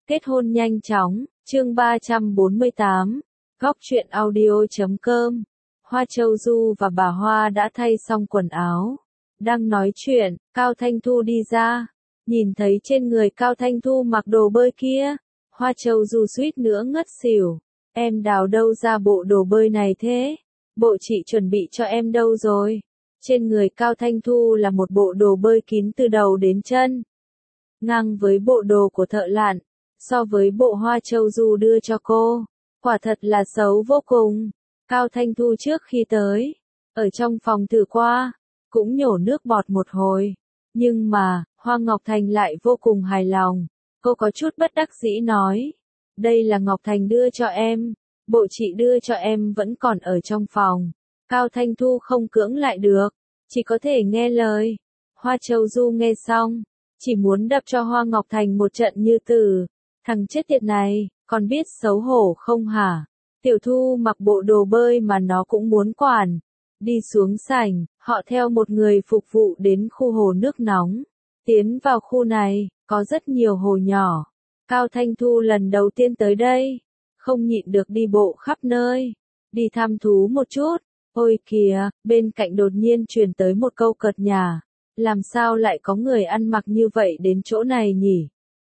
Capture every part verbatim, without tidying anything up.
Kết hôn nhanh chóng, chương ba trăm bốn mươi tám, góc truyện audio.com. Hoa Châu Du và bà Hoa đã thay xong quần áo. Đang nói chuyện, Cao Thanh Thu đi ra. Nhìn thấy trên người Cao Thanh Thu mặc đồ bơi kia. Hoa Châu Du suýt nữa ngất xỉu. Em đào đâu ra bộ đồ bơi này thế? Bộ chị chuẩn bị cho em đâu rồi? Trên người Cao Thanh Thu là một bộ đồ bơi kín từ đầu đến chân. Ngang với bộ đồ của thợ lặn. So với bộ Hoa Châu Du đưa cho cô, quả thật là xấu vô cùng. Cao Thanh Thu trước khi tới, ở trong phòng thử qua, cũng nhổ nước bọt một hồi. Nhưng mà, Hoa Ngọc Thành lại vô cùng hài lòng. Cô có chút bất đắc dĩ nói, đây là Ngọc Thành đưa cho em, bộ chị đưa cho em vẫn còn ở trong phòng. Cao Thanh Thu không cưỡng lại được, chỉ có thể nghe lời. Hoa Châu Du nghe xong, chỉ muốn đập cho Hoa Ngọc Thành một trận như tử. Thằng chết tiệt này, còn biết xấu hổ không hả? Tiểu Thu mặc bộ đồ bơi mà nó cũng muốn quản. Đi xuống sảnh, họ theo một người phục vụ đến khu hồ nước nóng. Tiến vào khu này, có rất nhiều hồ nhỏ. Cao Thanh Thu lần đầu tiên tới đây, không nhịn được đi bộ khắp nơi. Đi thăm thú một chút. Ôi kìa, bên cạnh đột nhiên truyền tới một câu cợt nhả. Làm sao lại có người ăn mặc như vậy đến chỗ này nhỉ?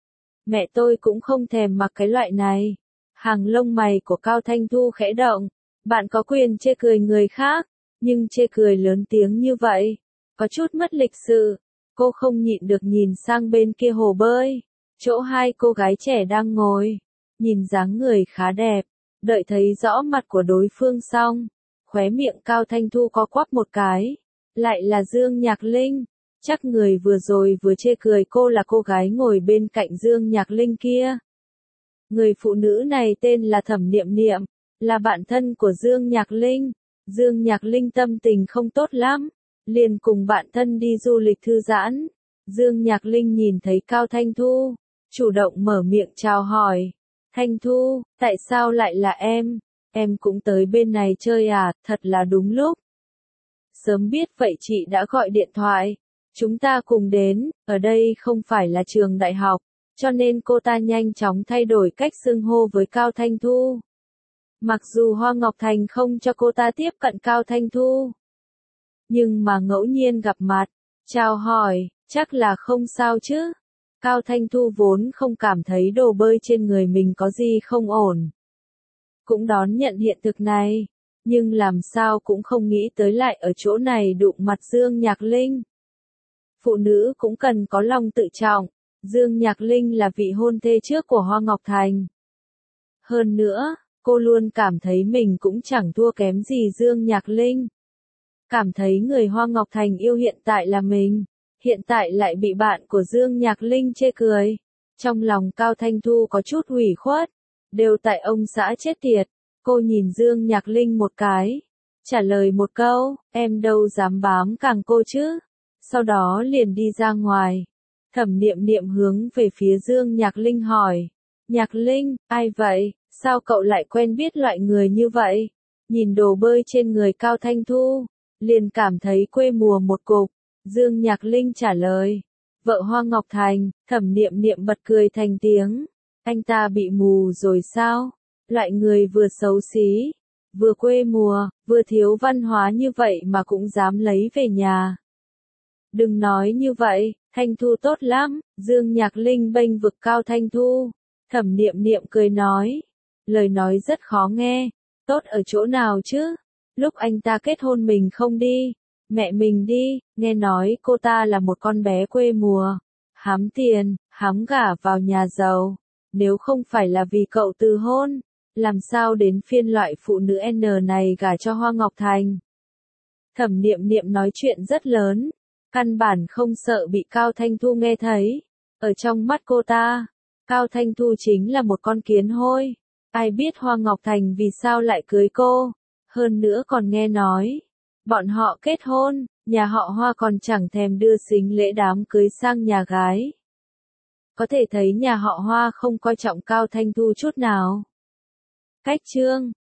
Mẹ tôi cũng không thèm mặc cái loại này. Hàng lông mày của Cao Thanh Thu khẽ động. Bạn có quyền chê cười người khác, nhưng chê cười lớn tiếng như vậy, có chút mất lịch sự. Cô không nhịn được nhìn sang bên kia hồ bơi, chỗ hai cô gái trẻ đang ngồi. Nhìn dáng người khá đẹp, đợi thấy rõ mặt của đối phương xong, khóe miệng Cao Thanh Thu có quắp một cái. Lại là Dương Nhạc Linh. Chắc người vừa rồi vừa chê cười cô là cô gái ngồi bên cạnh Dương Nhạc Linh kia. Người phụ nữ này tên là Thẩm Niệm Niệm, là bạn thân của Dương Nhạc Linh. Dương Nhạc Linh tâm tình không tốt lắm, liền cùng bạn thân đi du lịch thư giãn. Dương Nhạc Linh nhìn thấy Cao Thanh Thu, chủ động mở miệng chào hỏi. Thanh Thu, tại sao lại là em? Em cũng tới bên này chơi à, thật là đúng lúc. Sớm biết vậy chị đã gọi điện thoại. Chúng ta cùng đến, ở đây không phải là trường đại học, cho nên cô ta nhanh chóng thay đổi cách xưng hô với Cao Thanh Thu. Mặc dù Hoa Ngọc Thành không cho cô ta tiếp cận Cao Thanh Thu, nhưng mà ngẫu nhiên gặp mặt, chào hỏi, chắc là không sao chứ. Cao Thanh Thu vốn không cảm thấy đồ bơi trên người mình có gì không ổn. Cũng đón nhận hiện thực này, nhưng làm sao cũng không nghĩ tới lại ở chỗ này đụng mặt Dương Nhạc Linh. Phụ nữ cũng cần có lòng tự trọng. Dương Nhạc Linh là vị hôn thê trước của Hoa Ngọc Thành. Hơn nữa, cô luôn cảm thấy mình cũng chẳng thua kém gì Dương Nhạc Linh. Cảm thấy người Hoa Ngọc Thành yêu hiện tại là mình, hiện tại lại bị bạn của Dương Nhạc Linh chê cười. Trong lòng Cao Thanh Thu có chút ủy khuất, đều tại ông xã chết tiệt. Cô nhìn Dương Nhạc Linh một cái, trả lời một câu, em đâu dám bám càng cô chứ. Sau đó liền đi ra ngoài. Thẩm Niệm Niệm hướng về phía Dương Nhạc Linh hỏi. Nhạc Linh, ai vậy? Sao cậu lại quen biết loại người như vậy? Nhìn đồ bơi trên người Cao Thanh Thu, liền cảm thấy quê mùa một cục. Dương Nhạc Linh trả lời. Vợ Hoa Ngọc Thành. Thẩm Niệm Niệm bật cười thành tiếng. Anh ta bị mù rồi sao? Loại người vừa xấu xí, vừa quê mùa, vừa thiếu văn hóa như vậy mà cũng dám lấy về nhà. Đừng nói như vậy, Thanh Thu tốt lắm. Dương Nhạc Linh bênh vực Cao Thanh Thu. Thẩm Niệm Niệm cười nói. Lời nói rất khó nghe. Tốt ở chỗ nào chứ? Lúc anh ta kết hôn mình không đi. Mẹ mình đi. Nghe nói cô ta là một con bé quê mùa. Hám tiền, hám gả vào nhà giàu. Nếu không phải là vì cậu từ hôn, làm sao đến phiên loại phụ nữ N này gả cho Hoa Ngọc Thành? Thẩm Niệm Niệm nói chuyện rất lớn. Căn bản không sợ bị Cao Thanh Thu nghe thấy. Ở trong mắt cô ta, Cao Thanh Thu chính là một con kiến hôi. Ai biết Hoa Ngọc Thành vì sao lại cưới cô. Hơn nữa còn nghe nói, bọn họ kết hôn, nhà họ Hoa còn chẳng thèm đưa sính lễ đám cưới sang nhà gái. Có thể thấy nhà họ Hoa không coi trọng Cao Thanh Thu chút nào. Cách chương